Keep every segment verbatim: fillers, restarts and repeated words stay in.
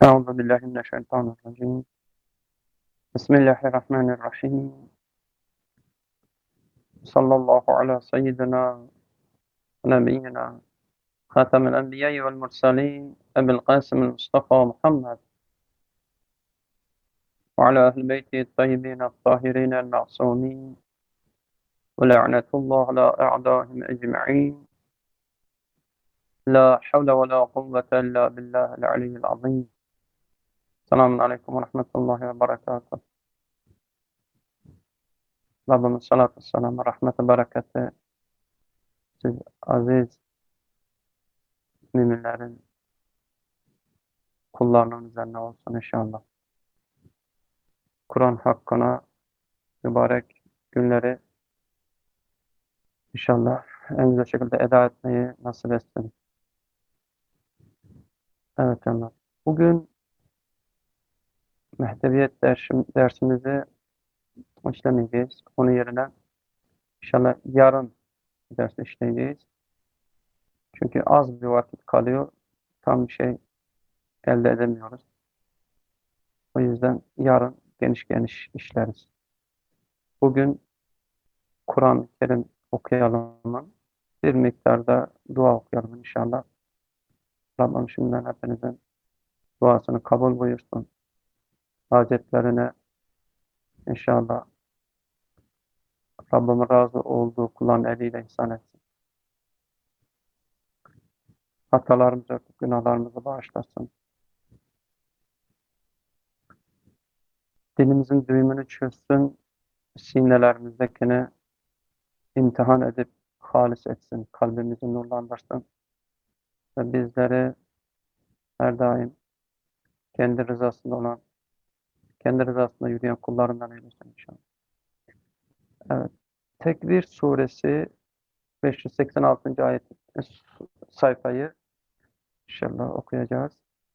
أعوذ بالله من الشيطان الرجيم. بسم الله الرحمن الرحيم. صلى الله على سيدنا ونبينا خاتم الأنبياء والمرسلين أبي القاسم المصطفى محمد وعلى أهل بيته الطيبين الطاهرين المعصومين ولعنة الله على أعدائهم أجمعين. لا حول ولا قوة إلا بالله العلي العظيم. السلام عليكم ورحمة الله وبركاته. Rabbimiz salatu vesselam'ı, rahmeti, bereketi siz aziz müminlerin kullarının üzerine olsun inşallah. Kur'an hakkına mübarek günleri inşallah en güzel şekilde eda etmeyi nasip etsin. Evet canlar. Bugün mehdeviyet dersim, dersimizi işlemeyeceğiz. Onun yerine inşallah yarın ders işleyeceğiz. Çünkü az bir vakit kalıyor. Tam bir şey elde edemiyoruz. O yüzden yarın geniş geniş işleriz. Bugün Kur'an-ı Kerim okuyalım. Bir miktarda dua okuyalım inşallah. Rabbim şimdiden hepinizin duasını kabul buyursun. Hacetlerine inşallah Rabbimin razı olduğu kulların eliyle ihsan etsin. Hatalarımızı, günahlarımızı bağışlasın. Dilimizin düğümünü çözsün, sinelerimizdekini imtihan edip halis etsin, kalbimizi nurlandırsın ve bizleri her daim kendi rızasında olan, kendi rızasında yürüyen kullarından eylesin inşallah. Evet. Tekvir suresi beş yüz seksen altıncı ayet sayfayı inşallah okuyacağız.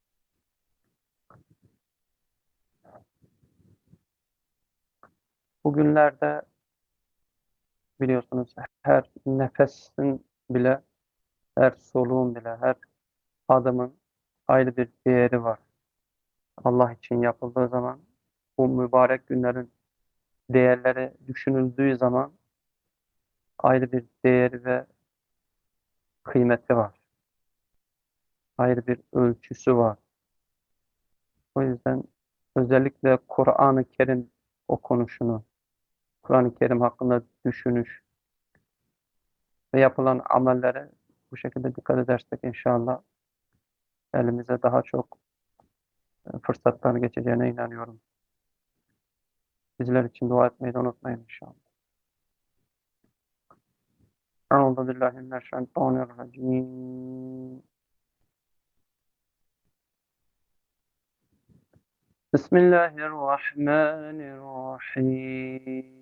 Bugünlerde biliyorsunuz her nefesin bile, her soluğun bile, her adımın ayrı bir değeri var. Allah için yapıldığı zaman, bu mübarek günlerin değerleri düşünüldüğü zaman ayrı bir değeri ve kıymeti var. Ayrı bir ölçüsü var. O yüzden özellikle Kur'an-ı Kerim okunuşunu, Kur'an-ı Kerim hakkında düşünüş ve yapılan amellere bu şekilde dikkat edersek inşallah elimize daha çok fırsatlar geçeceğine inanıyorum. Bizler için dua etmeyi de unutmayın inşallah. Euzu billahi mineşşeytanirracim. Bismillahirrahmanirrahim.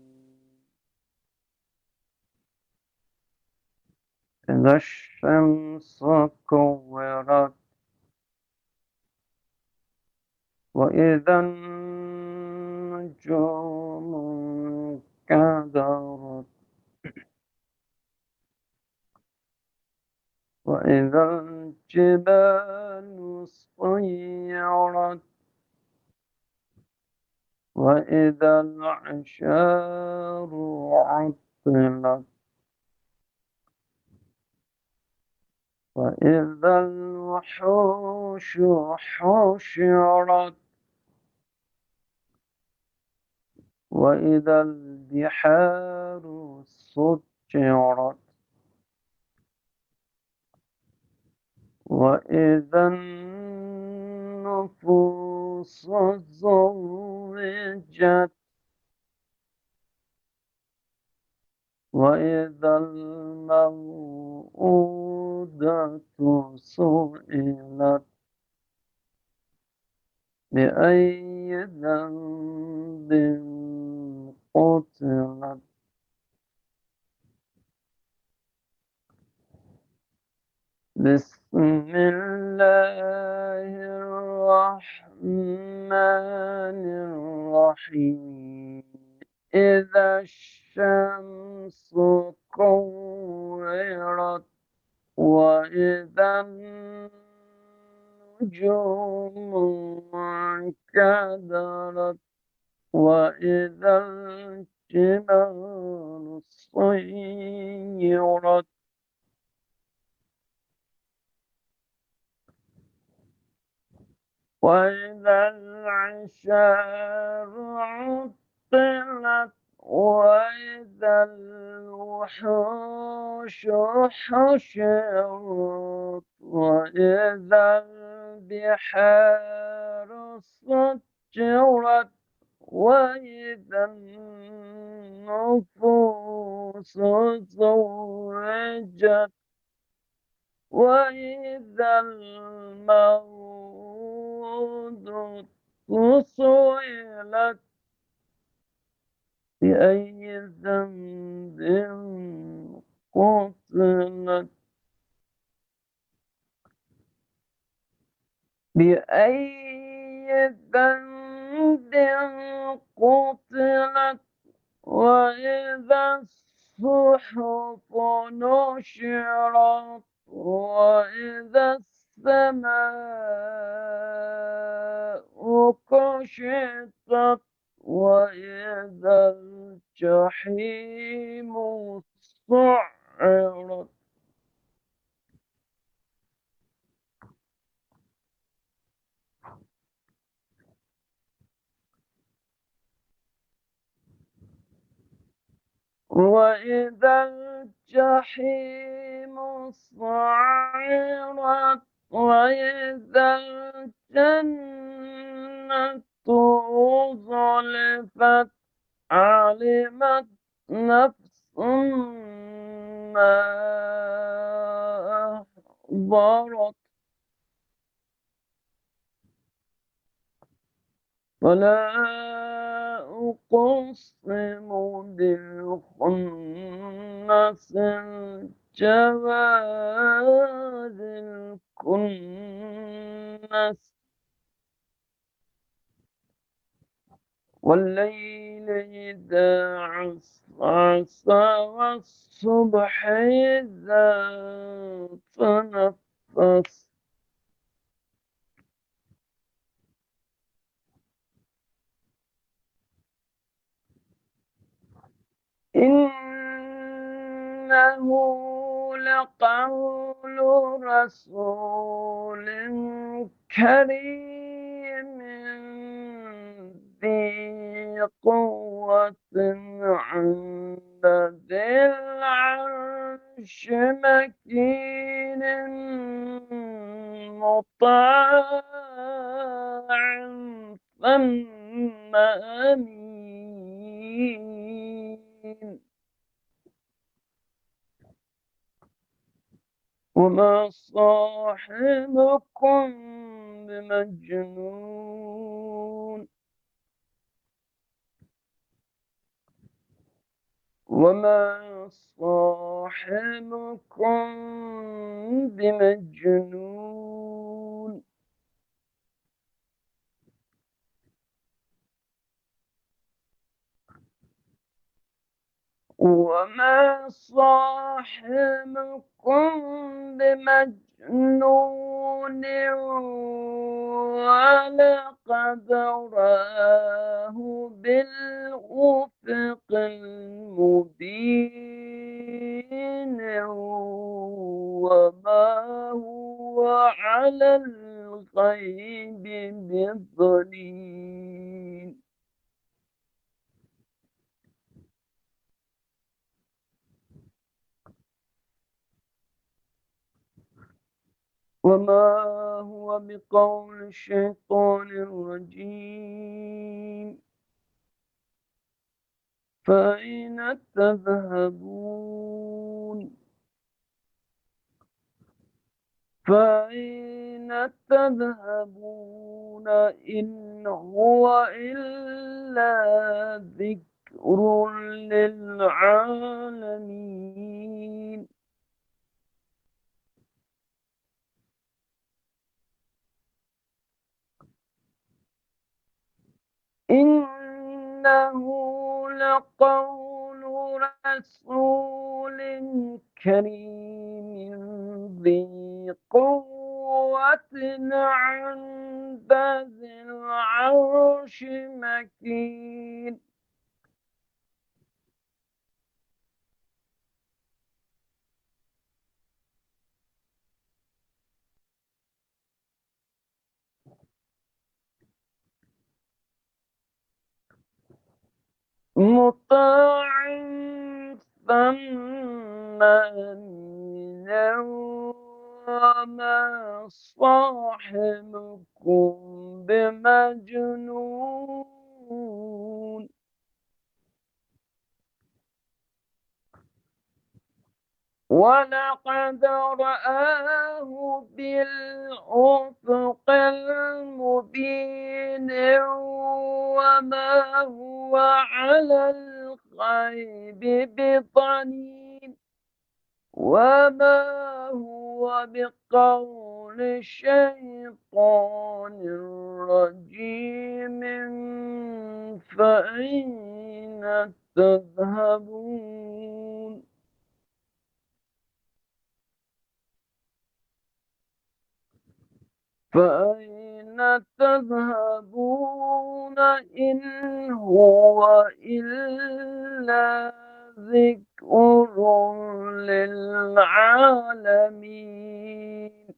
İza şemsu kuvvirat ve izen nucumu kadarat ve izel cibalu sayyarat ve izel işaru attilat ve izel vuhuşu huşirat وإذا البحار سجرت وإذا النفوس زوجت وإذا الموءودة سئلت بأي ذنب قتلت بسم الله الرحمن الرحيم إذا الشمس كورت وإذا النجوم انكدرت وإذا الجبال سيرت وإذا العشار عطلت وإذا الوحوش حشرت وإذا البحار سجرت وإذا النفوس زوجت وإذا الموءودة سئلت بأي ذنب قتلت بأي ذنب قتلت وإذا الصحف نشرت وإذا السماء كشطت وإذا الجحيم سعرت وإذا الجحيم سعرت وإذا الجنة أزلفت علمت نفس ما أحضرت ولا أقسم بالخنس الجوار الكنس والليل إذا عسعس والصبح إذا تنفس إنه لقول رسول كريم ذي قوة عند ذي العرش مكين مطاع ثم أمين وما صاحبكم بمجنون وما صاحبكم بمجنون وما صاحبكم بمجنون ولقد رآه بالأفق المبين وما هو على الغيب بضنين وما هو بقول الشيطان الرجيم فأين تذهبون فأين تذهبون إن هو إلا ذكر للعالمين إنه لقول رسول كريم ذي قوة قوة عند ذي العرش مكين مطاع ثم أمين وما صاحبكم بمجنون ولقد رآه بالأفق المبين وما هو على الغيب بضنين وما هو بقول شيطان رجيم فأين تذهبون فأين تذهبون إن هو إلا ذكر للعالمين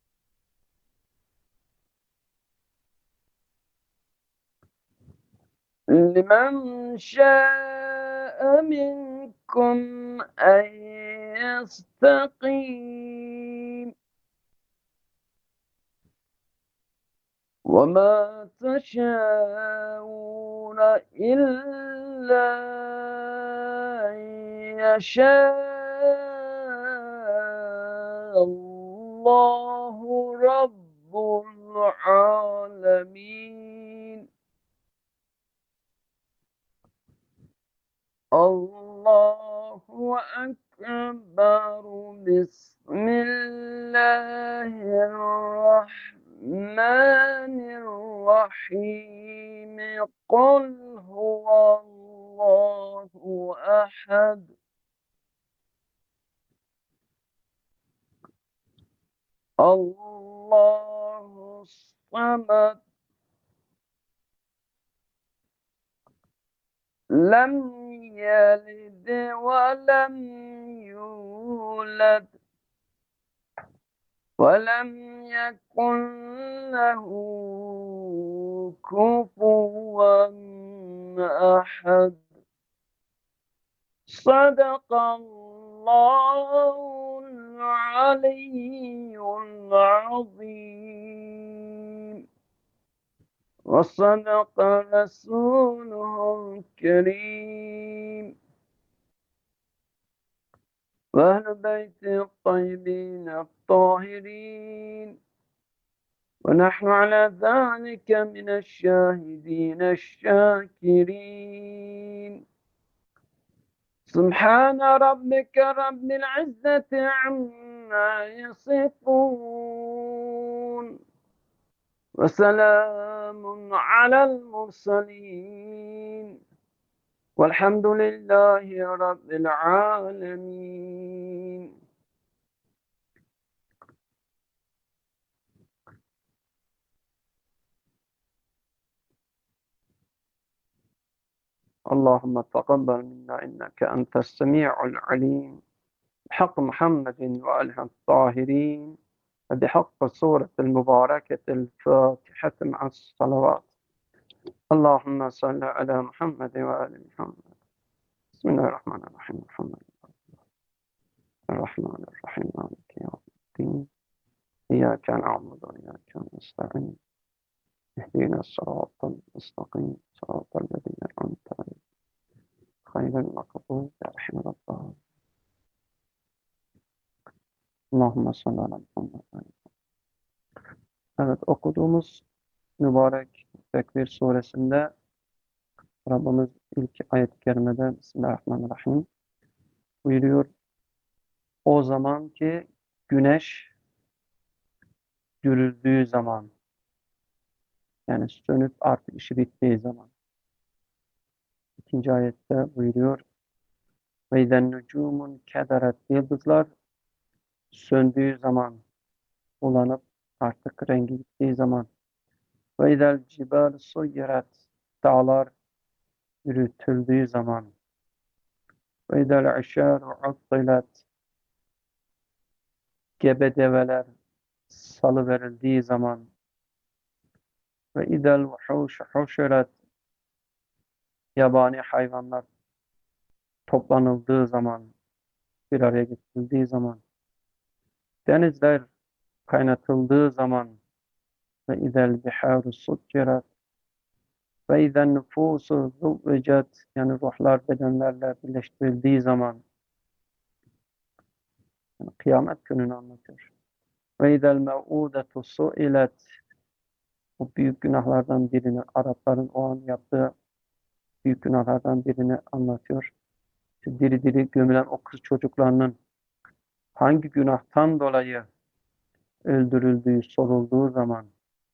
لمن شاء منكم أن يستقيم وما تشاءون إلا أن يشاء الله رب العالمين الله أكبر بسم الله الرحمن الرحيم قل هو الله أحد الله الصمد لم يلد ولم يولد ولم يكن له كفوا أحد صدق الله العلي العظيم وصدق رسوله الكريم وأهل بيت الطيبين الطاهرين ونحن على ذلك من الشاهدين الشاكرين سبحان ربك رب العزة عما يصفون وسلام على المرسلين والحمد لله رب العالمين اللهم تقبل منا إنك أنت السميع العليم بحق محمد وآله الطاهرين وبحق السورة المباركة الفاتحة مع الصلوات اللهم صل على محمد وآل محمد بسم الله الرحمن الرحيم محمد الرحمن الرحيم مالك يوم الدين إياك نعبد وإياك نستعين اهدنا الصراط المستقيم صراط الذين أنعمت عليهم غير المغضوب عليهم ولا الضالين اللهم صل على محمد. Evet, okuduğumuz mübarek Tekvir suresinde Rabbimiz ilk ayet-i kerimede Bismillahirrahmanirrahim buyuruyor. O zaman ki güneş dürüldüğü zaman, yani sönüp artık işi bittiği zaman. İkinci ayette buyuruyor. Ve izen nucumun kederet, yıldızlar söndüğü zaman, ulanıp artık rengi gittiği zaman. Ve idel cibâl suyyirat, dağlar yürütüldüğü zaman. Ve idel işâru uttilat, gebe develer salıverildiği zaman. Ve idel vuhûşu huşirat, yabani hayvanlar toplanıldığı zaman, bir araya getirildiği zaman. Denizler kaynatıldığı zaman. Ve idel bihâru sukkirat, ve izen nüfusu zuvvecat, yani ruhlar bedenlerle birleştirildiği zaman, yani kıyamet gününü anlatıyor. Ve izel mev'udetu su'ilet, bu büyük günahlardan birini, Arapların o an yaptığı büyük günahlardan birini anlatıyor. İşte diri diri gömülen o kız çocuklarının hangi günahtan dolayı öldürüldüğü sorulduğu zaman,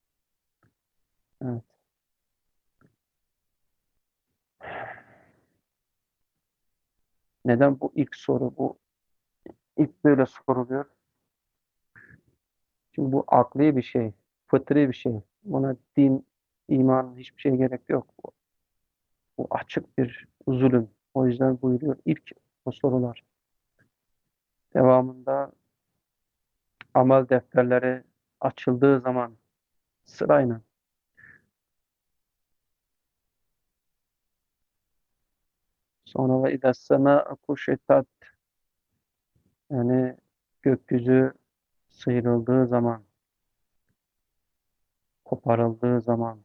evet. Neden bu ilk soru, bu ilk böyle soruluyor? Çünkü bu akli bir şey, fıtri bir şey. Buna din, iman, hiçbir şeye gerek yok. Bu, bu açık bir zulüm. O yüzden buyuruyor ilk o sorular. Devamında amel defterleri açıldığı zaman sırayla. Sonra ve idâ semâ'u kuşitat, yani gökyüzü sıyrıldığı zaman, koparıldığı zaman.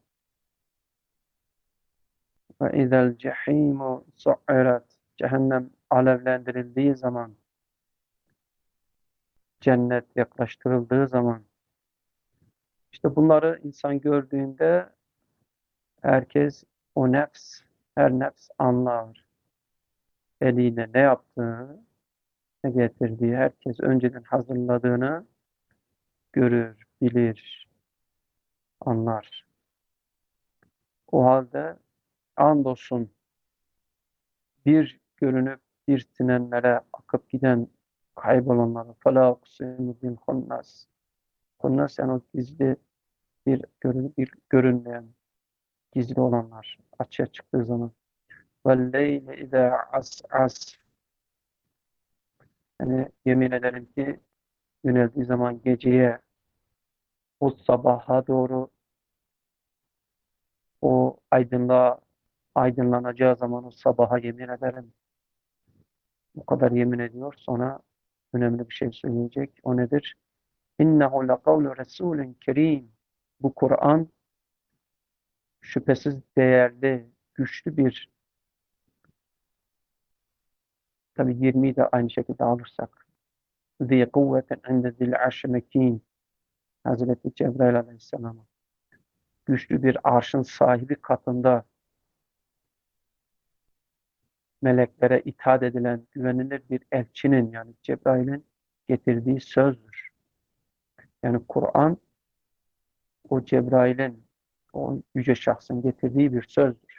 Ve idâl cehîmu su'irat, cehennem alevlendirildiği zaman, cennet yaklaştırıldığı zaman. İşte bunları insan gördüğünde herkes, o nefs, her nefs anlar. Eliyle ne yaptığını, ne getirdiği, herkes önceden hazırladığını görür, bilir, anlar. O halde andolsun bir görünüp bir sinenlere akıp giden, kaybolanlara فَلَا اُقْسِمُ بِالْخُنَّسِ, Kunnas, yani o gizli bir, görün, bir görünmeyen, gizli olanlar açığa çıktığı zaman. وَالْلَيْلِ اِذَا عَسْعَسْ, yani yemin ederim ki yöneldiği zaman geceye, o sabaha doğru, o aydınlığa, aydınlanacağı zaman o sabaha yemin ederim. Bu kadar yemin ediyor. Sonra önemli bir şey söyleyecek. O nedir? İnnehu lekavlu Resulün kerim. Bu Kur'an şüphesiz değerli, güçlü bir, tabi yirmiyi de aynı şekilde alırsak. ذِي قُوَّةٍ عِنْدَ ذِي الْعَرْشِ مَك۪ينَ, Hazreti Cebrail Aleyhisselam'a güçlü bir arşın sahibi katında meleklere itaat edilen güvenilir bir elçinin, yani Cebrail'in getirdiği sözdür. Yani Kur'an o Cebrail'in, o yüce şahsın getirdiği bir sözdür.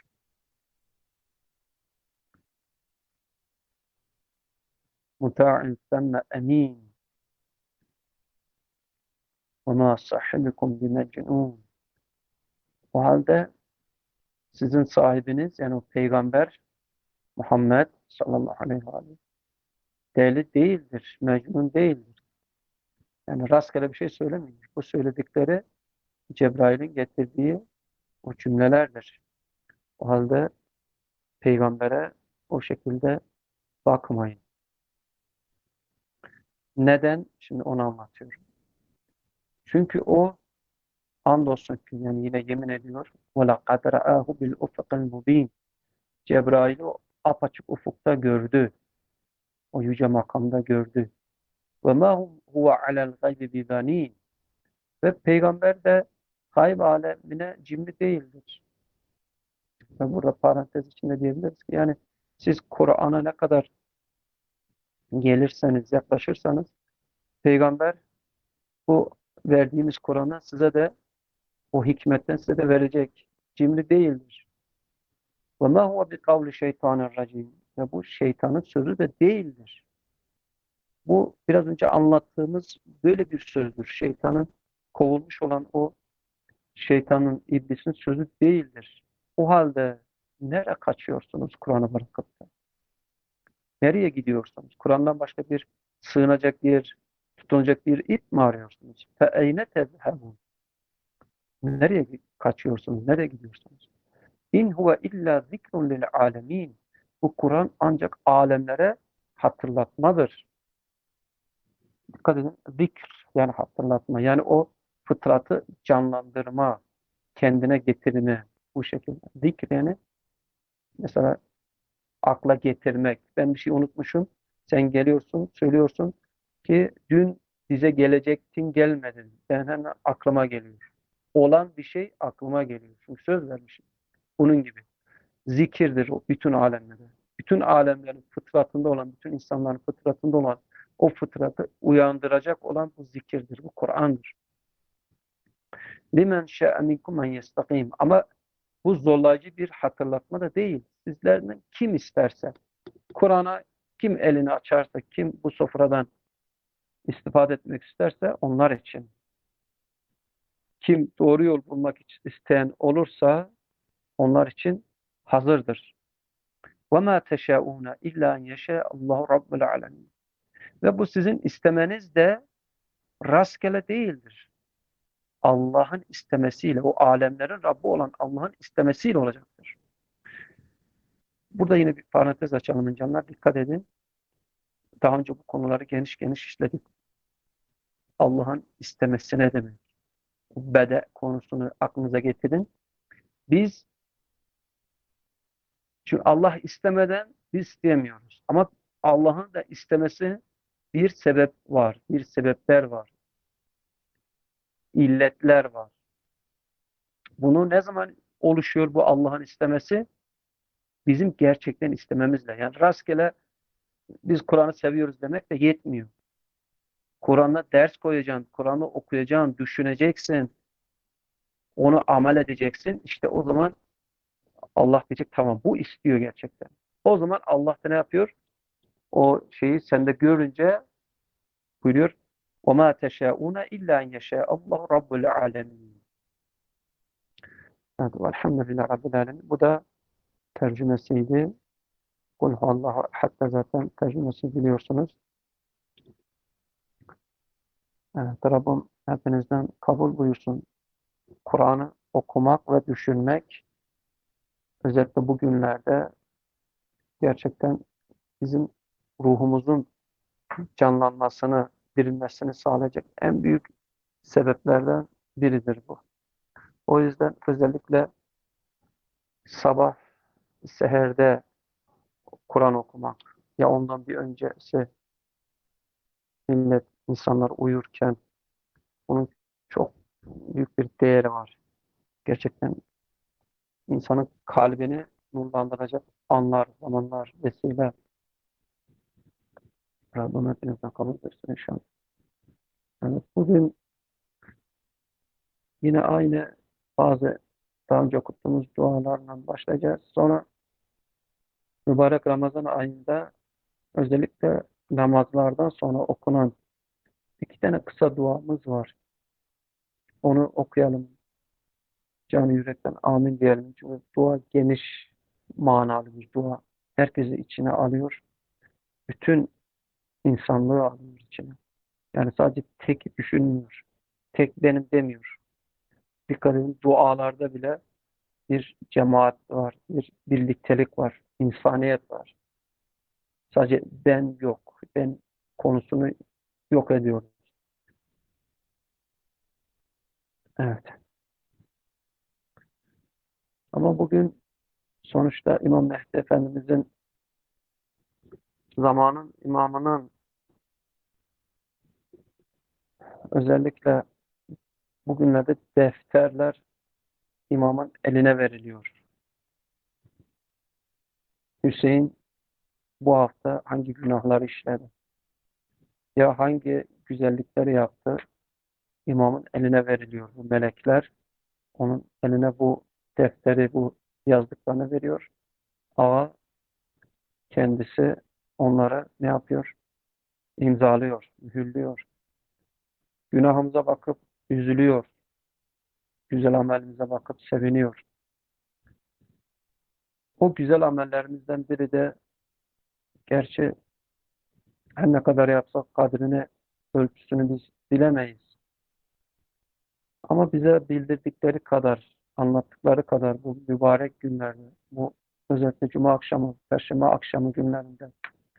Muta'in semme emin ve ma sahibikum bimecnun. O halde sizin sahibiniz, yani o peygamber Muhammed sallallahu aleyhi ve sellem deli değildir, mecnun değildir. Yani rastgele bir şey söylemiyor. Bu söyledikleri Cebrail'in getirdiği o cümlelerdir. O halde peygambere o şekilde bakmayın. Neden? Şimdi onu anlatıyorum. Çünkü o andolsun ki, yani yine yemin ediyor. وَلَقَدْ رَآهُ بِالْاُفَقِ الْمُب۪ينَ, Cebrail'i o apaçık ufukta gördü. O yüce makamda gördü. وَمَا هُوَ عَلَى الْغَيْبِ بِذَن۪ينَ, ve peygamber de gayb alemine cimri değildir. Ve burada parantez içinde diyebiliriz ki, yani siz Kur'an'a ne kadar gelirseniz, yaklaşırsanız, peygamber bu verdiğimiz Kur'an'ı size de, o hikmetten size de verecek. Cimri değildir. وَمَا هُوَ بِقَوْلِ شَيْطَانِ الرَّجِيمِ, ve bu şeytanın sözü de değildir. Bu biraz önce anlattığımız böyle bir sözdür. Şeytanın kovulmuş olan o şeytanın, iblisin sözü değildir. O halde nereye kaçıyorsunuz Kur'an'ı bırakıp da? Nereye gidiyorsunuz? Kur'an'dan başka bir sığınacak yer, tutunacak bir ip mi arıyorsunuz? فَاَيْنَ تَذْهَبُونَ Nereye kaçıyorsunuz? Nereye gidiyorsunuz? İn huve illa zikrun lil alemin. Bu Kur'an ancak alemlere hatırlatmadır. Dikkat edin. Zikr yani hatırlatma. Yani o fıtratı canlandırma, kendine getirme bu şekilde. Zikr yani mesela akla getirmek. Ben bir şey unutmuşum. Sen geliyorsun, söylüyorsun ki dün bize gelecektin, gelmedin. Ben hemen aklıma geliyor. Olan bir şey aklıma geliyor. Çünkü söz vermişim. Bunun gibi. Zikirdir o bütün alemlere. Bütün alemlerin fıtratında olan, bütün insanların fıtratında olan o fıtratı uyandıracak olan bu zikirdir. Bu Kur'an'dır. Limen şe'e minkum en yestakim. Ama bu zorlayıcı bir hatırlatma da değil. Sizlerden kim isterse, Kur'an'a kim elini açarsa, kim bu sofradan istifade etmek isterse onlar için. Kim doğru yol bulmak isteyen olursa onlar için hazırdır. وَمَا تَشَاءُونَ اِلَّا اَنْ يَشَاءَ اللّٰهُ رَبُّ الْعَالَمِينَ Ve bu sizin istemeniz de rastgele değildir. Allah'ın istemesiyle, o alemlerin Rabbi olan Allah'ın istemesiyle olacaktır. Burada yine bir parantez açalım canlar, dikkat edin. Daha önce bu konuları geniş geniş işledik. Allah'ın istemesi ne demek? Bede konusunu aklınıza getirin. Biz, çünkü Allah istemeden biz isteyemiyoruz. Ama Allah'ın da istemesi bir sebep var, bir sebepler var, illetler var. Bunu ne zaman oluşuyor bu Allah'ın istemesi? Bizim gerçekten istememizle. Yani rastgele biz Kur'an'ı seviyoruz demek de yetmiyor. Kur'an'a ders koyacaksın, Kur'an'ı okuyacaksın, düşüneceksin, onu amel edeceksin. İşte o zaman Allah diyecek tamam bu istiyor gerçekten. O zaman Allah da ne yapıyor? O şeyi sende görünce buyuruyor وَمَا تَشَاءُونَ اِلَّا اَنْ يَشَاءَ اللّٰهُ رَبُّ الْعَالَمِينَ Evet, velhamdülillah Rabbil Alemin. Bu da tercümesiydi. Kul huvallahu hatta zaten tercümesi biliyorsunuz. Evet, Rabbim hepinizden kabul buyursun. Kur'an'ı okumak ve düşünmek özellikle bugünlerde gerçekten bizim ruhumuzun canlanmasını, dirilmesini sağlayacak en büyük sebeplerden biridir bu. O yüzden özellikle sabah, seherde Kur'an okumak ya ondan bir öncesi millet, insanlar uyurken bunun çok büyük bir değeri var. Gerçekten insanın kalbini nurlandıracak anlar, zamanlar, vesile. Rabbim hepinizden kabul etsin inşallah. Evet, bugün yine aynı bazı daha önce okuttuğumuz dualarla başlayacağız. Sonra mübarek Ramazan ayında özellikle namazlardan sonra okunan iki tane kısa duamız var. Onu okuyalım. Canı yürekten amin diyelim. Çünkü dua geniş manalı bir dua. Herkesi içine alıyor. Bütün insanlığı alıyor içine. Yani sadece tek düşünmüyor. Tek benim demiyor. Dikkat edin dualarda bile bir cemaat var, bir birliktelik var, insaniyet var. Sadece ben yok. Ben konusunu yok ediyorum. Evet. Ama bugün sonuçta İmam Mehdi Efendimizin zamanın imamının özellikle bugünlerde defterler imamın eline veriliyor. Hüseyin bu hafta hangi günahları işledi? Ya hangi güzellikleri yaptı? İmamın eline veriliyor bu melekler. Onun eline bu defteri, bu yazdıklarını veriyor. Ama kendisi onlara ne yapıyor? İmzalıyor, mühürlüyor. Günahımıza bakıp üzülüyor. Güzel amelimize bakıp seviniyor. O güzel amellerimizden biri de gerçi her ne kadar yapsak kadrini, ölçüsünü biz bilemeyiz. Ama bize bildirdikleri kadar, anlattıkları kadar bu mübarek günlerde, bu özellikle Cuma akşamı, Perşembe akşamı günlerinde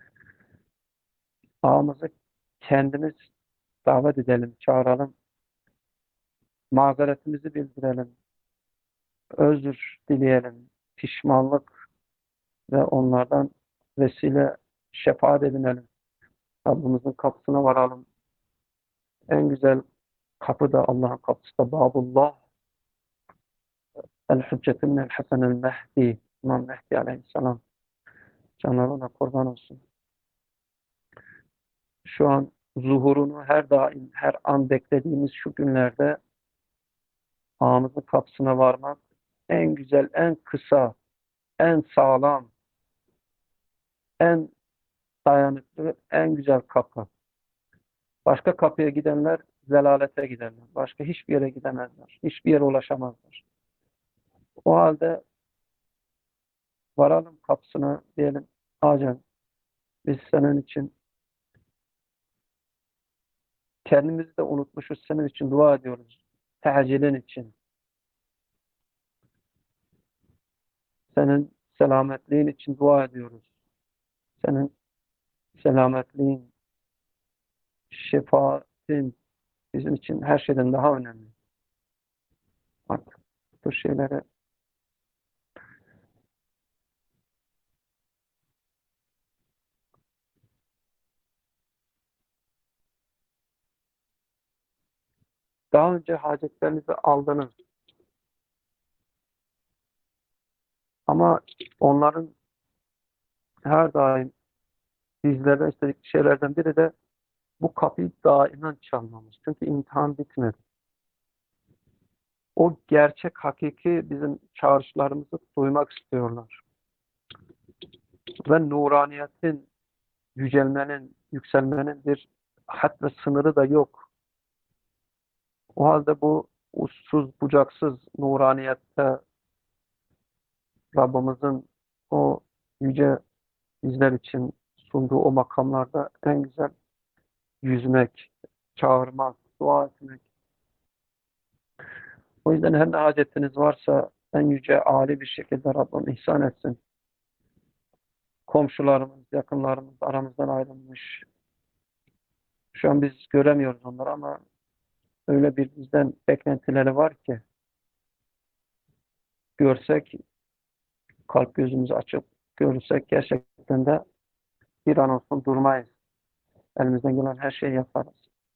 ağamızı kendimiz davet edelim, çağıralım, mazeretimizi bildirelim, özür dileyelim, pişmanlık ve onlardan vesile şefaat edinelim. Rabbimizin kapısına varalım. En güzel kapı da Allah'ın kapısı da Babullah. El-Hüccetün el-Hasenel Mehdi. İmam Mehdi Aleyhisselam. Canları ona kurban olsun. Şu an zuhurunu her daim, her an beklediğimiz şu günlerde ağamızın kapısına varmak en güzel, en kısa, en sağlam, en dayanıklı, en güzel kapı. Başka kapıya gidenler zelalete giderler. Başka hiçbir yere gidemezler. Hiçbir yere ulaşamazlar. O halde varalım kapısına diyelim. Hacım biz senin için kendimizi de unutmuşuz. Senin için dua ediyoruz. Tecilin için. Senin selametliğin için dua ediyoruz. Senin selametliğin, şefaatin bizim için her şeyden daha önemli. Artık bu şeylere daha önce hacetlerinizi aldınız. Ama onların her daim bizlerden istedikleri şeylerden biri de bu kapıyı daimen çalmamız. Çünkü imtihan bitmedi. O gerçek, hakiki bizim çağrışlarımızı duymak istiyorlar. Ve nuraniyetin, yücelmenin, yükselmenin bir had ve sınırı da yok. O halde bu uçsuz bucaksız nuraniyette Rabbimizin o yüce bizler için sunduğu o makamlarda en güzel yüzmek, çağırmak, dua etmek. O yüzden her ne hacetiniz varsa en yüce, âli bir şekilde Rabbim ihsan etsin. Komşularımız, yakınlarımız aramızdan ayrılmış. Şu an biz göremiyoruz onları ama öyle bir bizden beklentileri var ki görsek, kalp gözümüzü açıp görürsek gerçekten de bir an olsun durmayız. Elimizden gelen her şeyi yaparız.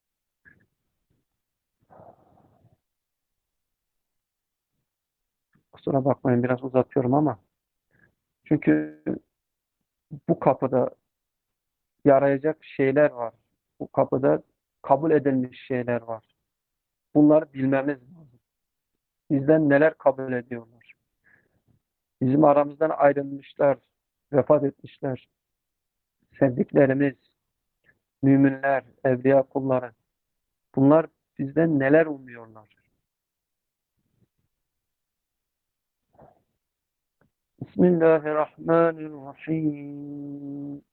Kusura bakmayın biraz uzatıyorum ama çünkü bu kapıda yarayacak şeyler var. Bu kapıda kabul edilmiş şeyler var. Bunları bilmemiz lazım. Bizden neler kabul ediyorlar? Bizim aramızdan ayrılmışlar, vefat etmişler. Sevdiklerimiz, müminler, evliya kulları. Bunlar bizden neler umuyorlar? Bismillahirrahmanirrahim.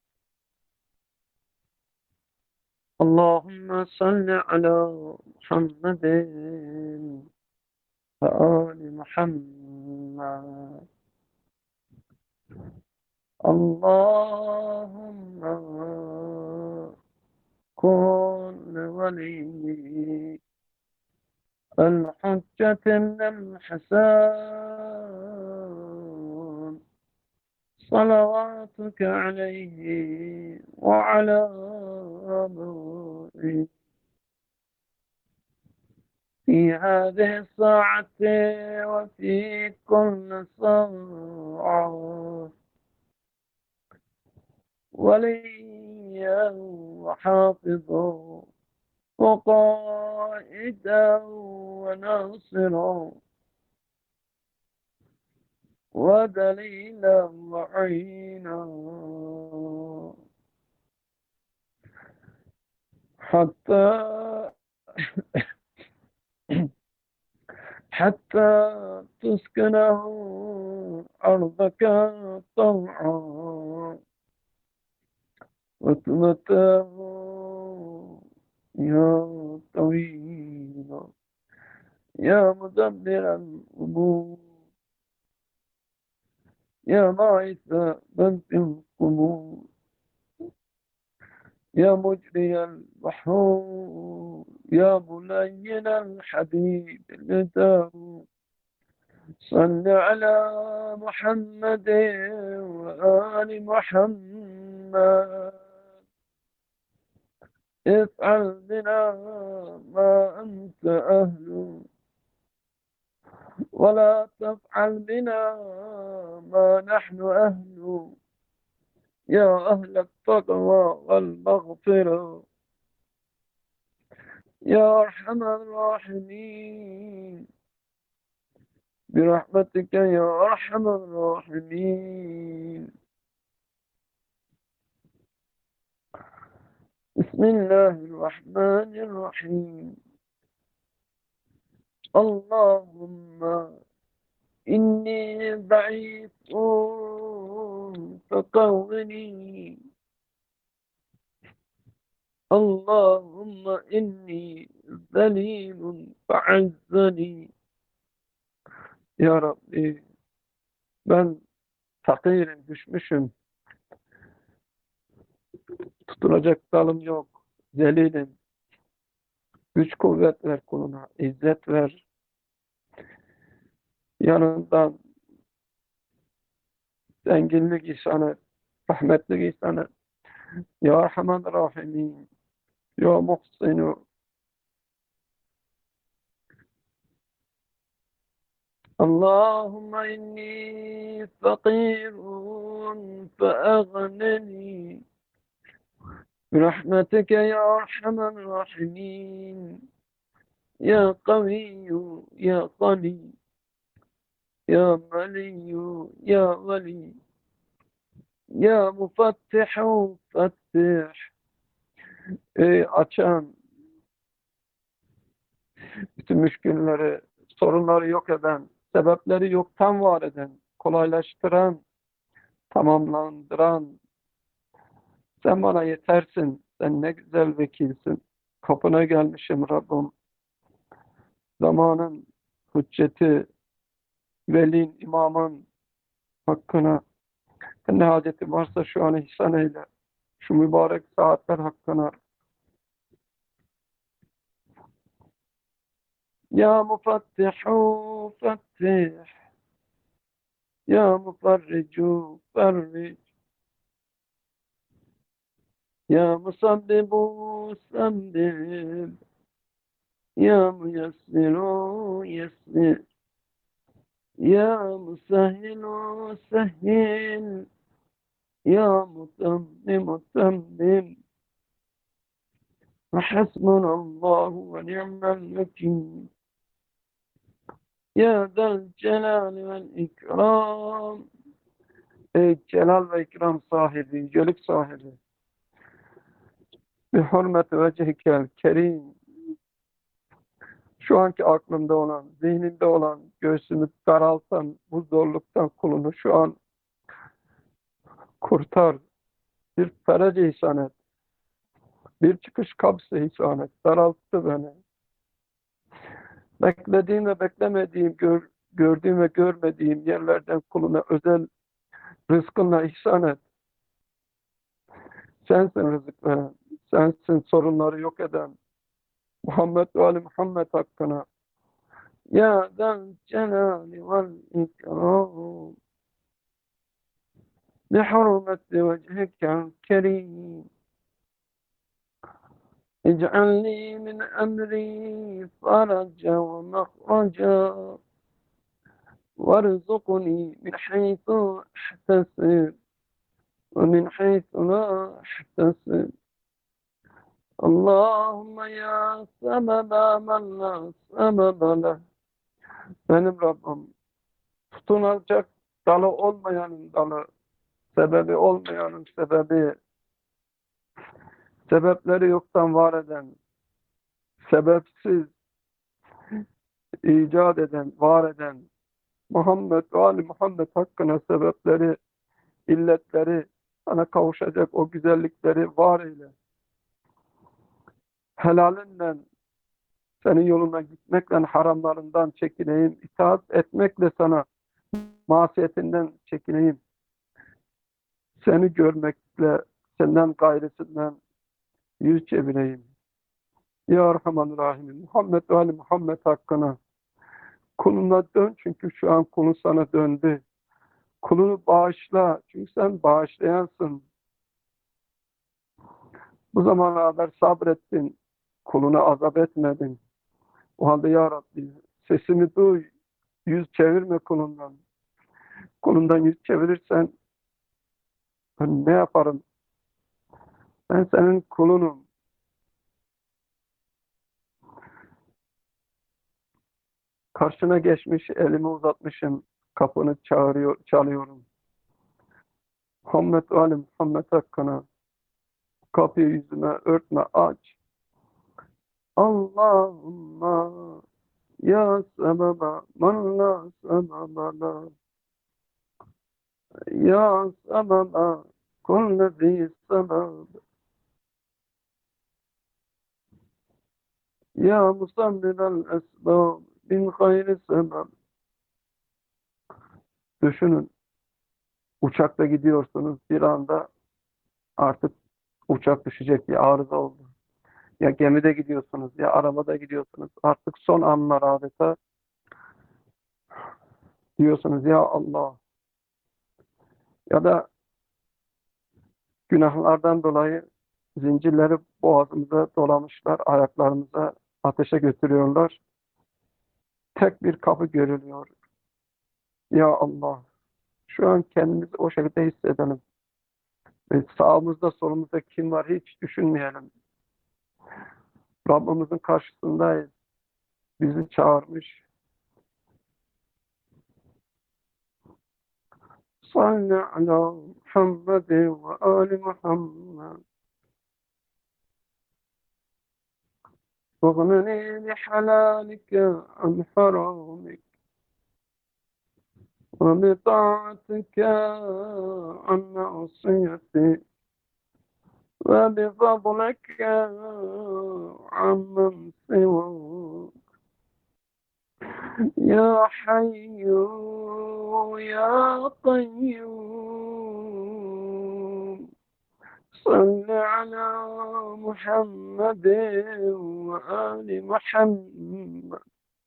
Allahümme salli ala Muhammedin ve ali Muhammed. Allahümme kun veli el-hüccetin el-Hasan. صلواتك عليه وعلى آبائه في هذه الساعة وفي كل ساعة وليا وحافظا وقائدا وناصرا ودليلا وعينا حتى حتى تسكنه أرضك طوعا وتمتعه يا طويل يا مدبر الأمور يا باعث من في القبور يا مجري البحور يا ملين الحبيب الكتاب صل على محمد وآل محمد افعل بنا ما أنت أهل ولا تفعل بنا ما نحن أهل يا أهل التقوى والمغفرة يا أرحم الراحمين برحمتك يا أرحم الراحمين. بسم الله الرحمن الرحيم. اللهم إني ضعيف فقوني اللهم إني ذليل فعزني. Ya Rabbi, ben fakirim, düşmüşüm. Tutunacak dalım yok. Zelilim. Güç kuvvet ver kuluna. İzzet ver. Yanından zenginlik ihsan et. Rahmetlik ihsan et. Ya Erhamen Rahimin. Ya Muhsinu. اللهم إني فقير فأغنني برحمتك يا أرحم الراحمين. يا قوي يا غني يا ملي يا ولي يا مفتح فتح. Ey açan, bütün müşkülleri, sorunları yok eden, sebepleri yoktan var eden, kolaylaştıran, tamamlandıran, sen bana yetersin, sen ne güzel vekilsin. Kapına gelmişim Rabbim. Zamanın hücceti, velin, imamın hakkına, ne haceti varsa şu an ihsan eyle. Şu mübarek saatler hakkına. Ya mufattihu fattih. Ya mufarricu farric. Ya musabbibu sabbib. Ya muyassiru yassir. Ya musahhilu sahhil. Ya mutammimu tammim. Ve hasbunallahu ve ni'mel vekil. Ya del celali vel ikram. Ey celal ve ikram sahibi, yücelik sahibi. Bi hürmeti vecihikel kerim. Şu anki aklımda olan, zihnimde olan, göğsümü daraltan bu zorluktan kulunu şu an kurtar. Bir ferece ihsan et. Bir çıkış kapısı ihsan et. Daralttı beni. Beklediğim ve beklemediğim, gör, gördüğüm ve görmediğim yerlerden kuluna özel rızkınla ihsan et. Sensin rızık veren, sensin sorunları yok eden. Muhammed ve Ali Muhammed hakkına. Ya del celali vel ikram. Bihurmeti vecihikel kerim. اجعل لي من أمري فرجا ومخرجا وارزقني من حيث أحتسب ومن حيث لا أحتسب. اللهم يا سبب من لا سبب له. Benim Rabbim, tutunacak dalı olmayanın dalı, sebebi olmayanın sebebi, sebepleri yoktan var eden, sebepsiz, icat eden, var eden Muhammed ve Ali Muhammed hakkına sebepleri, illetleri, sana kavuşacak o güzellikleri var eyle. Helalinden senin yoluna gitmekle haramlarından çekineyim, itaat etmekle sana masiyetinden çekineyim. Seni görmekle senden gayrisinden yüz çevireyim. Ya Rahman Rahim Muhammed ve Ali Muhammed hakkına kuluna dön çünkü şu an kulun sana döndü. Kulunu bağışla çünkü sen bağışlayansın. Bu zamana kadar sabrettin. Kuluna azap etmedin. O halde ya Rabbi sesimi duy. Yüz çevirme kulundan. Kulundan yüz çevirirsen ben ne yaparım? Ben senin kulunum. Karşına geçmiş elimi uzatmışım. Kapını çağırıyor, çalıyorum. Muhammed ve Ali Muhammed hakkına kapıyı yüzüme örtme aç. Allahumma ya sebeba man la sebeba la ya sebeba kulli zi sebeb ya musabbibel esbab bin hayri sebeb. Düşünün, uçakta gidiyorsunuz bir anda artık uçak düşecek bir arıza oldu. Ya gemide gidiyorsunuz ya arabada gidiyorsunuz. Artık son anlar adeta diyorsunuz ya Allah, ya da günahlardan dolayı zincirleri boğazımıza dolamışlar, ayaklarımıza ateşe götürüyorlar. Tek bir kapı görülüyor. Ya Allah, şu an kendimizi o şekilde hissedelim. Ve sağımızda solumuzda kim var hiç düşünmeyelim. Rabbimizin karşısındayız. Bizi çağırmış. Salli ala Muhammed ve ali Muhammed. واغنني بحلالك عن حرامك وبطاعتك عن معصيتك وبفضلك عمن سواك يا حي يا قيوم صل على محمد وآل محمد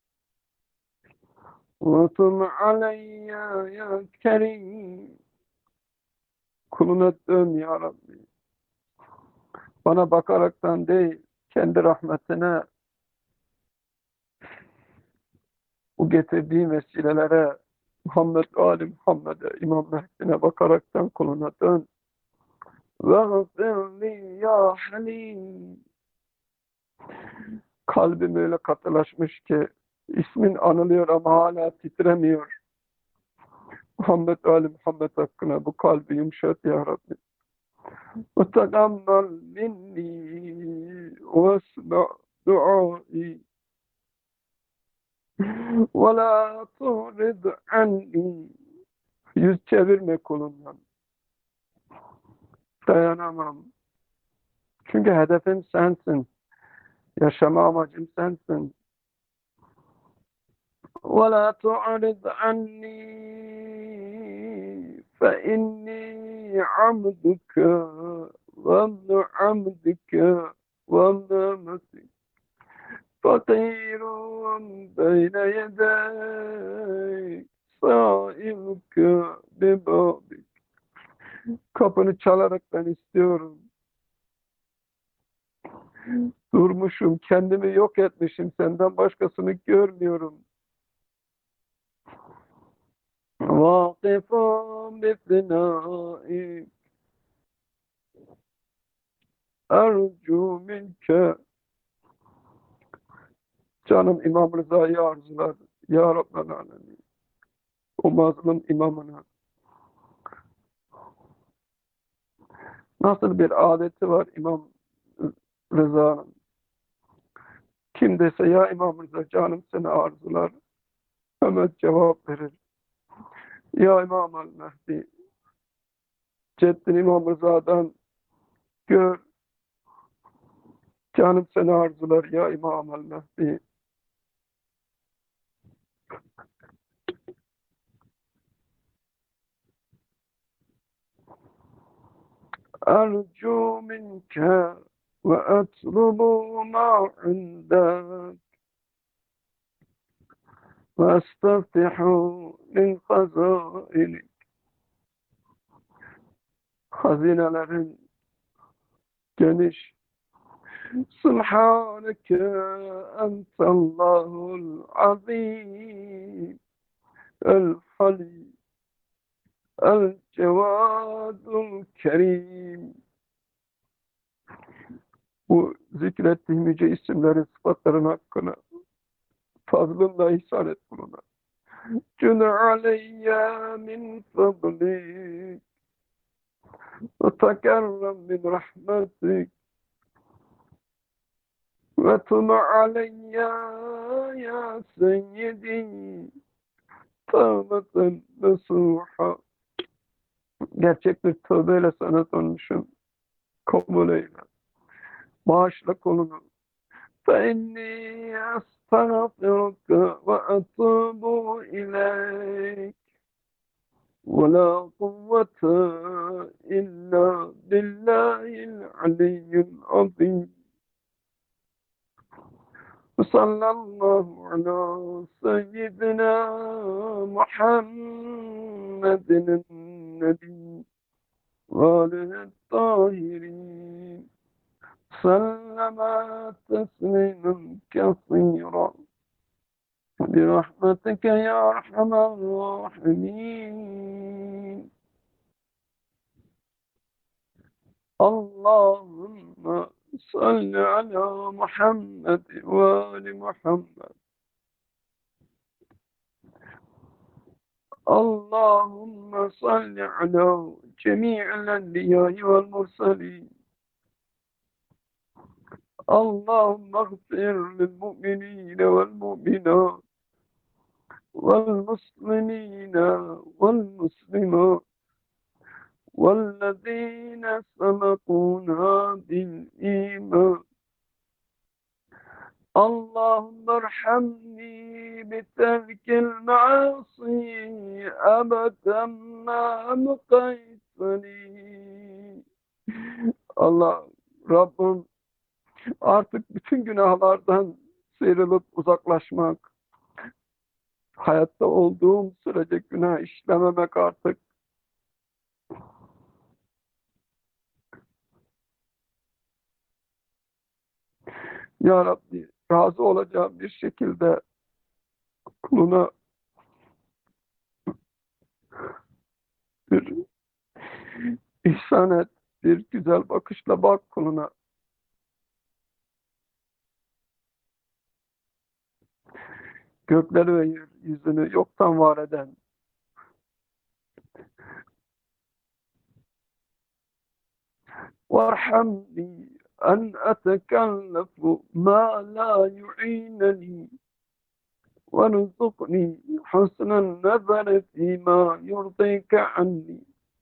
وتب علي يا كريم. Kuluna dön ya Rabbi. Bana bakaraktan değil, kendi rahmetine, bu getirdiği vesilelere, Muhammed ve Ali Muhammed'e, İmam Mehdi'ne bakaraktan kuluna dön. Veğfirli ya Halim. Kalbim öyle katılaşmış ki ismin anılıyor ama hala titremiyor. Muhammed ve Ali Muhammed hakkına bu kalbi yumuşat ya Rabbi. وتقبل مني واسمع دعائي ولا تعرض عني. Yüz çevirme kulundan. Dayanamam. Çünkü hedefim sensin. Yaşama amacım sensin. ولا تعرض عني فإني عبدك وابن عبدك وابن أمتك فطير بين يديك صائمك ببابك. Kapını çalarak ben istiyorum. Durmuşum, kendimi yok etmişim, senden başkasını görmüyorum. Vakıfım bifnâik ercu minke. Canım İmam Rıza'yı arzular. Ya Rabbel Alemin. O mazlum imamına nasıl bir adeti var İmam Rıza'nın? Kim dese ya İmam Rıza canım seni arzular, hemen cevap verir. Ya İmam el-Mehdi, Ceddin İmam Rıza'dan gör, canım seni arzular ya İmam el-Mehdi. أرجو منك وأطلب ما عندك وأستفتح من خزائنك. Hazinelerin geniş. Subhaneke entallahul azim el halim el cevadul kerim. Bu zikrettiğim yüce isimlerin sıfatların hakkına fazlınla ihsan et buluna. Cüne aleyye min fadlik ve tekerrem min rahmetik ve tuma aleyye ya seyyidi tövbeten nasuha. Gerçek bir tövbeyle sana dönmüşüm. Kabul eyle. Bağışla kolunu. فَاِنِّي أَسْتَغْفِرُكَ وَأَتُوبُ إِلَيْكَ وَلَا قُوَّةَ إِلَّا بِاللّٰهِ الْعَلِيِّ الْعَظِيمِ. صلى الله على سيدنا محمد النبي وآله الطاهرين سلم تسليما كثيرا برحمتك يا أرحم الراحمين. اللهم صل على محمد وآل محمد. اللهم صل على جميع الأنبياء والمرسلين. اللهم اغفر للمؤمنين والمؤمنات والمسلمين والمسلمات والذين سبقونا بالإيمان. اللهم ارحمني بترك المعاصي أبدا ما أبقيتني. Allah Rabbim, artık bütün günahlardan sıyrılıp uzaklaşmak, hayatta olduğum sürece günah işlememek artık. Ya Rabbi, razı olacağım bir şekilde kuluna bir ihsan et, bir güzel bakışla bak kuluna. Gökleri ve yeryüzünü yoktan var eden, وارحمني أن أتكلف ما لا يعينني وارزقني حسن النظر فيما يرضيك عني.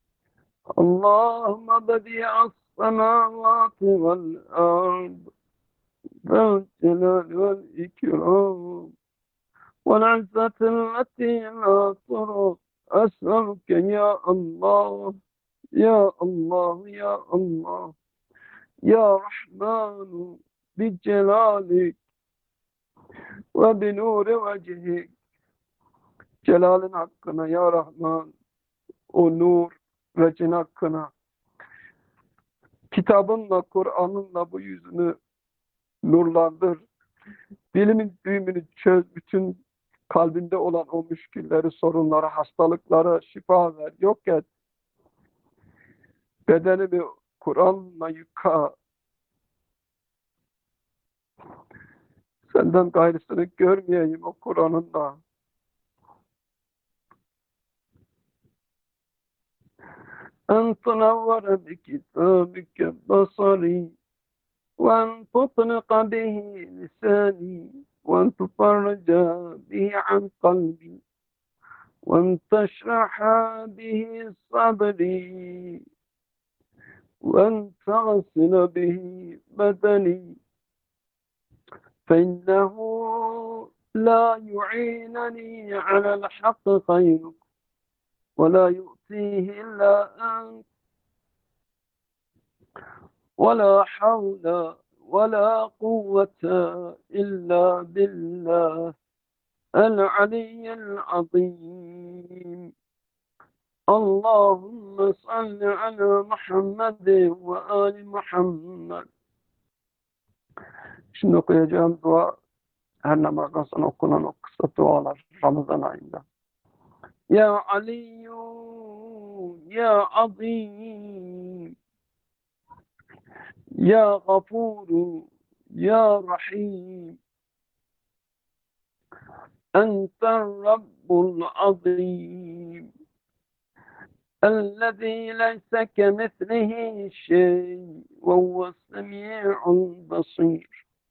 اللهم بديع السماوات والأرض ذو الجلال والإكرام والعزة التي لا ترى، أسألك يا الله يا الله يا الله يا رحمن بجلالك وبنور وجهك. Celalin hakkına ya Rahman, o nur vecin hakkına, kitabınla, Kur'an'ınla bu yüzünü nurlandır. Dilimin düğümünü çöz, bütün kalbinde olan o müşkilleri, sorunları, hastalıkları şifa ver, yok et. Bedenimi Kur'an'la yıka. Senden gayrısını görmeyeyim o Kur'an'ınla. أن تنور بكتابك بصري وأن تطلق به لساني وأن تفرج به عن قلبي وأن تشرح به صدري وأن تغسل به بدني فإنه لا يعينني على الحق خيرك ولا يؤتيه إلا أنت ولا حول ولا قوة إلا بالله العلي العظيم. اللهم صل على محمد وآل محمد. Şimdi okuyacağım dua her namazdan sonra okunan o kısa dualar Ramazan ayında. Ya Aliyyu Ya Azim Ya Gafuru Ya Rahim Enter Rabbul Azim الذي ليس كمثله شيء وهو السميع البصير.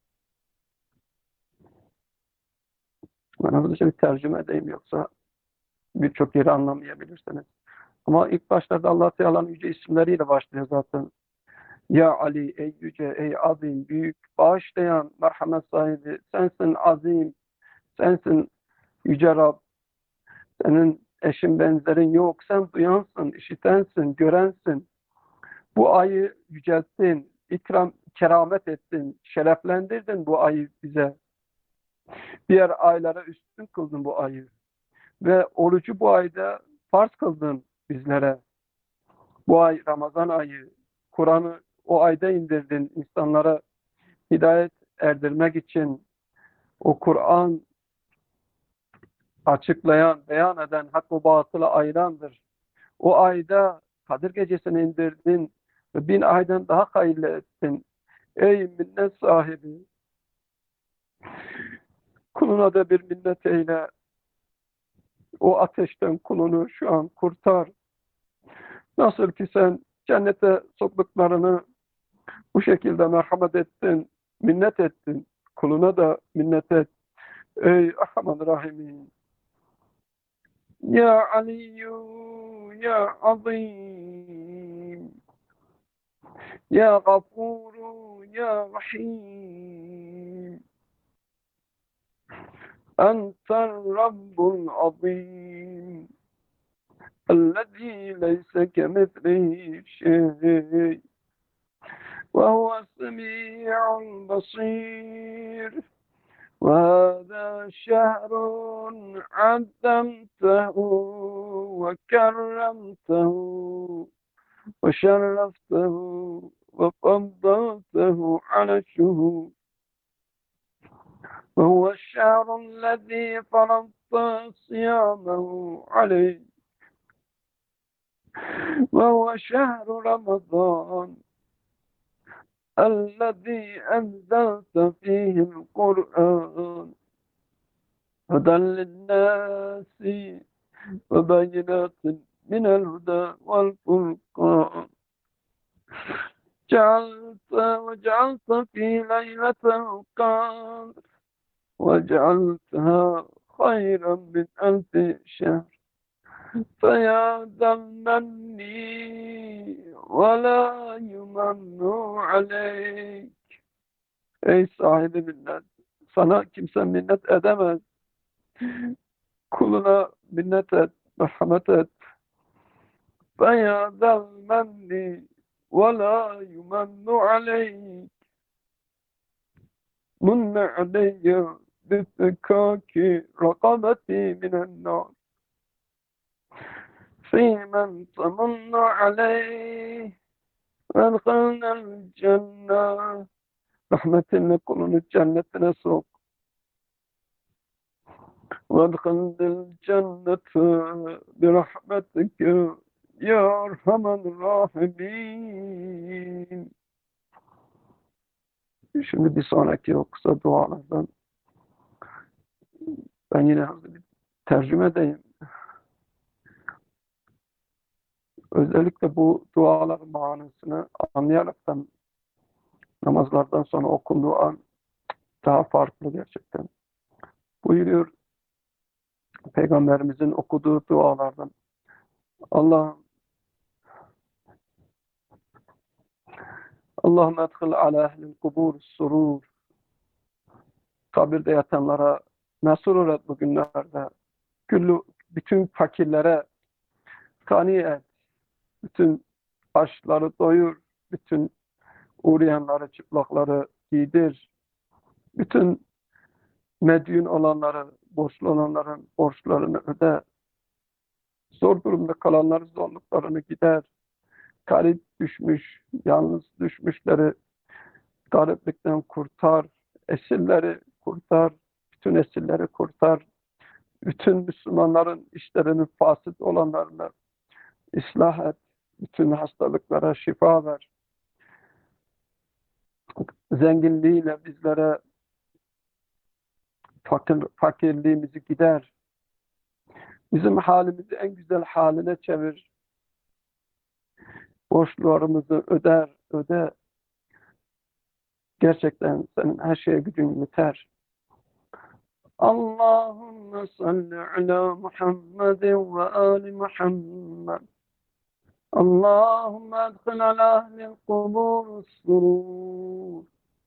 Ben hızlıca bir tercüme edeyim yoksa birçok yeri anlamayabilirsiniz. Ama ilk başlarda Allah Teala'nın yüce isimleriyle başlıyor zaten. Ya Ali, ey yüce, ey azim, büyük, bağışlayan, merhamet sahibi, sensin azim, sensin yüce Rab, senin eşin benzerin yok, sen duyansın, işitensin, görensin. Bu ayı yücelttin, ikram, keramet ettin, şereflendirdin bu ayı bize. Diğer aylara üstün kıldın bu ayı. Ve orucu bu ayda farz kıldın bizlere. Bu ay Ramazan ayı, Kur'an'ı o ayda indirdin insanlara hidayet erdirmek için. O Kur'an açıklayan, beyan eden, hak ve batılı ayırandır. O ayda Kadir Gecesi'ni indirdin ve bin aydan daha hayırlı ettin. Ey minnet sahibi, kuluna da bir minnet eyle. O ateşten kulunu şu an kurtar. Nasıl ki sen cennete soktuklarını bu şekilde merhamet ettin, minnet ettin. Kuluna da minnet et. Ey Erhaman Rahimin. Ya Aliyyu Ya Azim Ya Gafuru Ya Rahim Enter Rabbul Azim الذي ليس كمثله شيء وهو السميع البصير وهذا شهر عظمته وكرمته وشرفته وفضلته على الشهور وهو الشهر الذي فرضت صيامه عليه وهو شهر رمضان الذي أنزلت فيه القرآن هدى للناس وبينات من الهدى والفرقان جعلت وجعلت في ليلة القدر وجعلتها خيرا من ألف شهر فيا ذا المن ولا يمن عليك. Ey sahibi minnet, sana kimse minnet edemez. Kuluna minnet et, merhamet et. فيا ذا المن ولا يمن عليك. من علي بفكاك رقبتي من النار في من تمن عليه وادخلنا الجنة. Rahmetinle kulunu cennetine sok. وادخلنا الجنة برحمتك يا أرحم الراحمين. Şimdi bir sonraki o kısa dualardan ben yine hızlı bir tercüme edeyim. Özellikle bu duaların manasını anlayaraktan namazlardan sonra okunduğu an daha farklı gerçekten. Buyuruyor Peygamberimizin okuduğu dualardan. Allah'ım Allahümme edhil ala ehlil kubur surur. Kabirde yatanlara mesrur et bugünlerde. Güllü, bütün fakirlere gani et. Bütün açları doyur. Bütün uğrayanları, çıplakları giydir. Bütün medyun olanları, borçlu olanların borçlarını öde. Zor durumda kalanların zorluklarını gider. Garip düşmüş, yalnız düşmüşleri gariplikten kurtar. Esirleri kurtar. Bütün esirleri kurtar. Bütün Müslümanların işlerinin fasit olanlarını ıslah et. Bütün hastalıklara şifa ver. Zenginliğiyle bizlere fakir, fakirliğimizi gider. Bizim halimizi en güzel haline çevir. Borçlarımızı öder, öde. Gerçekten senin her şeye gücün yeter. Allahümme salli ala Muhammedin ve ali Muhammed. Allahümme edkhil ala ehlil kubur surur.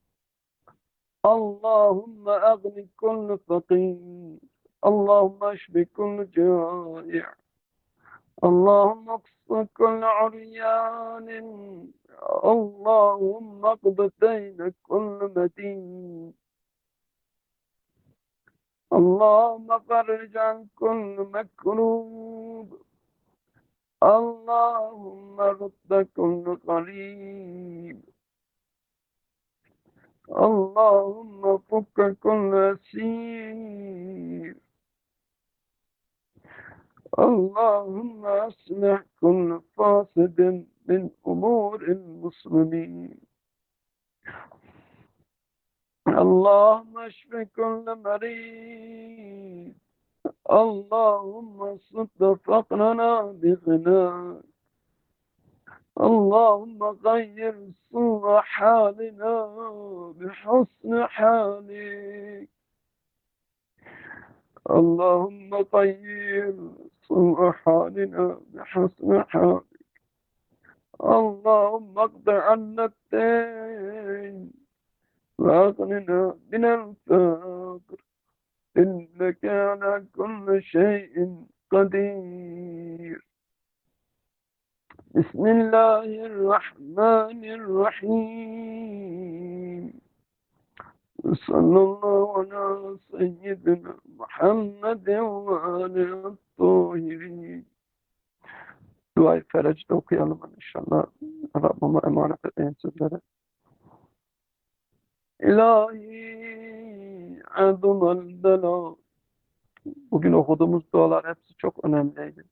Allahümme agni kullu fakir. Allahümme eşfi kullu cai'. اللهم اقص كل عريان اللهم اقض دين كل مدين اللهم فرج عن كل مكروب اللهم رد كل غريب اللهم فك كل أسير اللهم أصلح كل فاسد من أمور المسلمين اللهم اشف كل مريض اللهم صد فقرنا بغناك اللهم غير سوء حالنا بحسن حالك اللهم غير سوء حالنا بحسن حالك اللهم اقض عنا الدين وأغننا من الفقر إنك على كل شيء قدير بسم الله الرحمن الرحيم صلى الله على سيدنا محمد وآله الطاهرين. Dua-i Ferec'de okuyalım inşallah. Rabbime emanet edeyim sizlere. İlahi adumal bela. Bugün okuduğumuz dualar hepsi çok önemliydi.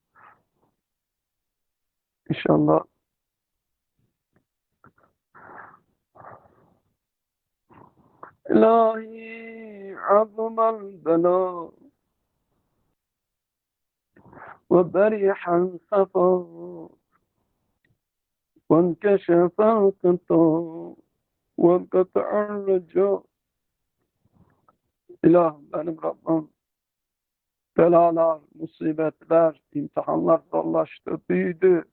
İnşallah İlahi adumal bela ve berihal safa ve enkeşefel kıta ve kata'ar reca. İlahım benim Rabbim, belalar, musibetler, imtihanlar zorlaştı, büyüdü.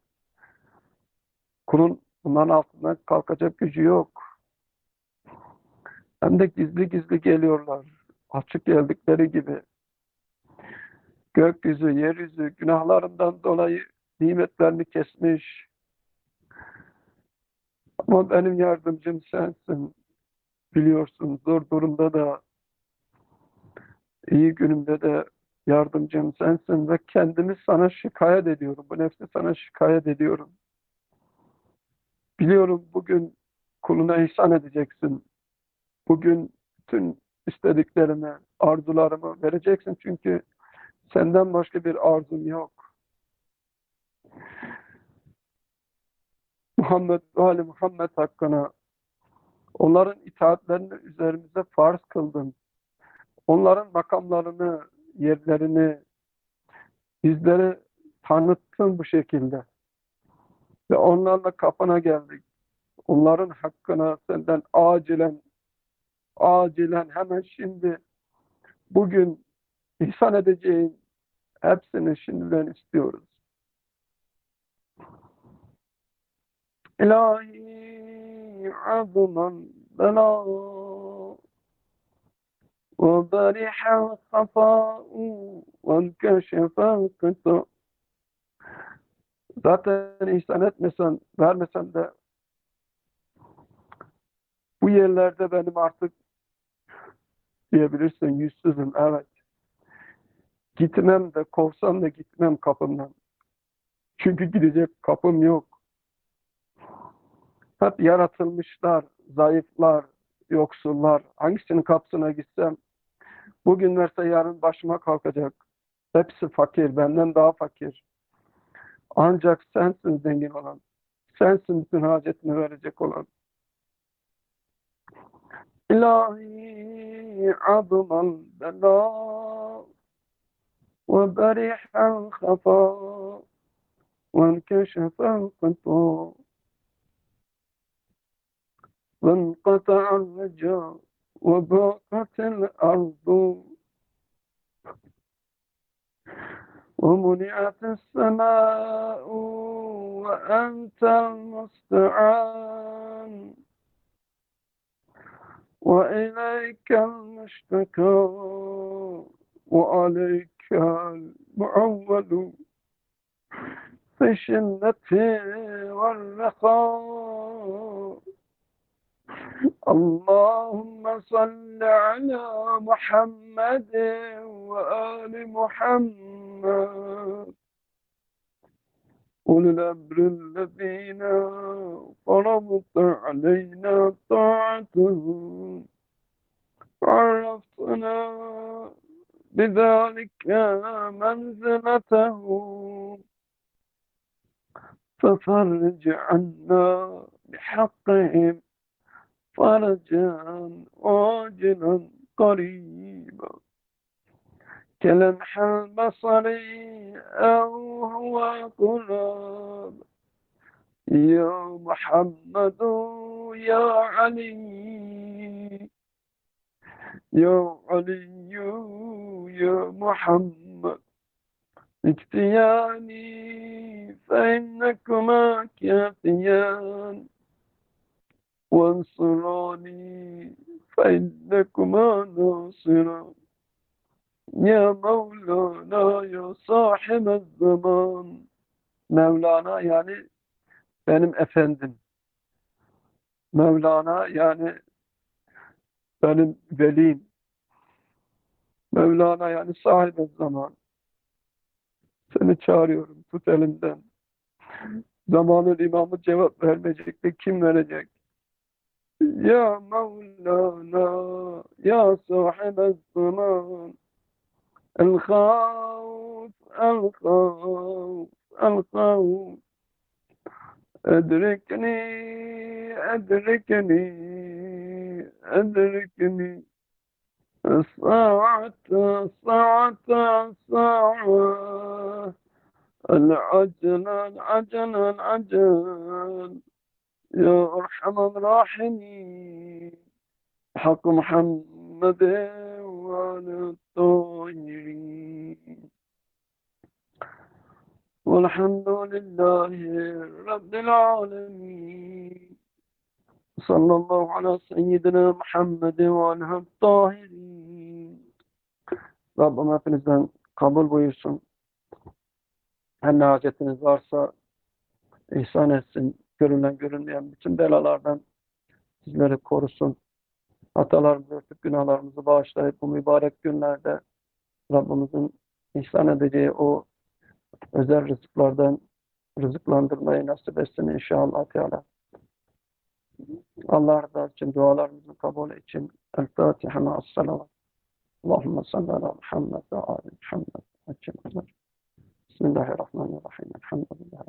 Kulun bunların altından kalkacak gücü yok. Hem de gizli gizli geliyorlar. Açık geldikleri gibi. Gökyüzü, yeryüzü günahlarından dolayı nimetlerini kesmiş. Ama benim yardımcım sensin. Biliyorsun zor durumda da, iyi günümde de yardımcım sensin ve kendimi sana şikayet ediyorum. Bu nefsi sana şikayet ediyorum. Biliyorum bugün kuluna ihsan edeceksin. Bugün bütün istediklerimi, arzularımı vereceksin. Çünkü senden başka bir arzum yok. Muhammed ve Ali Muhammed hakkına onların itaatlerini üzerimize farz kıldın. Onların makamlarını, yerlerini bizlere tanıttın bu şekilde. Ve onlarla kapına geldik. Onların hakkına senden acilen, acilen hemen şimdi, bugün ihsan edeceğin hepsini şimdiden istiyoruz. İlahi azman bela ve bariha khafa'u ve keşefe kıta. Zaten ihsan etmesen, vermesen de bu yerlerde benim artık diyebilirsin yüzsüzüm, evet. Gitmem de, kovsam da gitmem kapımdan. Çünkü gidecek kapım yok. Hep yaratılmışlar, zayıflar, yoksullar. Hangisinin kapısına gitsem, bugün verse yarın başıma kalkacak. Hepsi fakir, benden daha fakir. Ancak sensin zengin olan. Sensin bütün hacetini verecek olan. İlahi adımal bela ve berihal khafa ve enkeşefel kıta ve enqata'al reca ve baqatil ardu ومنعت السماء وأنت المستعان وإليك المشتكى وعليك المعول في الشدة والرخاء اللهم صل على محمد وآل محمد أولي الأمر الذين فرضت علينا طاعتهم عرفتنا بذلك منزلتهم ففرج عنا بحقهم فرجا عاجلا قريبا كلمح البصر أو هو قراب يا محمد يا علي يا علي يا محمد اكفياني فإنكما كافيان وانصراني فإنكما ناصران يا مولانا يا صاحب الزمان. Mevlana yani benim efendim. Mevlana yani benim velim. Mevlana yani sahibi zaman. Seni çağırıyorum, tut elimden. Zamanın imamı cevap vermeyecek de kim verecek? Ya Mevlana ya sahibi zaman. الخوف الخوف الخوف أدركني أدركني أدركني الساعة الساعة الساعة العجل العجل العجل يا أرحم الراحمين حق محمد وعلى الطاهرين والحمد لله رب العالمين صلى الله على سيدنا محمد وعلى الطاهرين. Rabbim hepinizden kabul buyursun. Her ne hacetiniz varsa ihsan etsin. Görünen görünmeyen bütün belalardan sizleri korusun. Hatalarımızı örtüp günahlarımızı bağışlayıp bu mübarek günlerde Rabbimizin ihsan edeceği o özel rızıklardan rızıklandırmayı nasip etsin inşallah Teala. Allah rızası için dualarımızın kabul için El-Fatiha ma'as-salavat. Allahümme salli ala Muhammed ve ali Muhammed. Bismillahirrahmanirrahim. Elhamdülillah.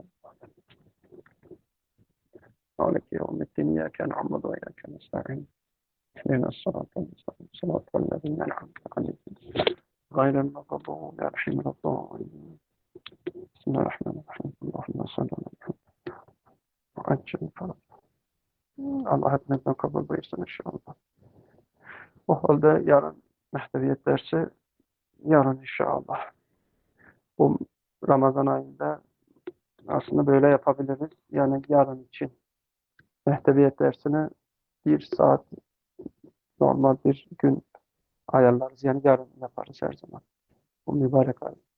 Maliki yevmiddin. İyyâke na'budu ve iyyâke nesta'in. اهدنا الصراط المستقيم صراط الذين أنعمت عليهم غير المغضوب عليهم ولا الضالين. بسم الله الرحمن الرحيم. اللهم صل على محمد وعجل فرجه Allah hepimizden kabul buyursun inşallah. O halde yarın mehteviyet dersi, yarın inşallah. Bu Ramazan ayında aslında böyle yapabiliriz. Yani yarın için mehteviyet dersini bir saat, normal bir gün ayarlarız. Yani yarın yaparız her zaman. Bu mübarek ay.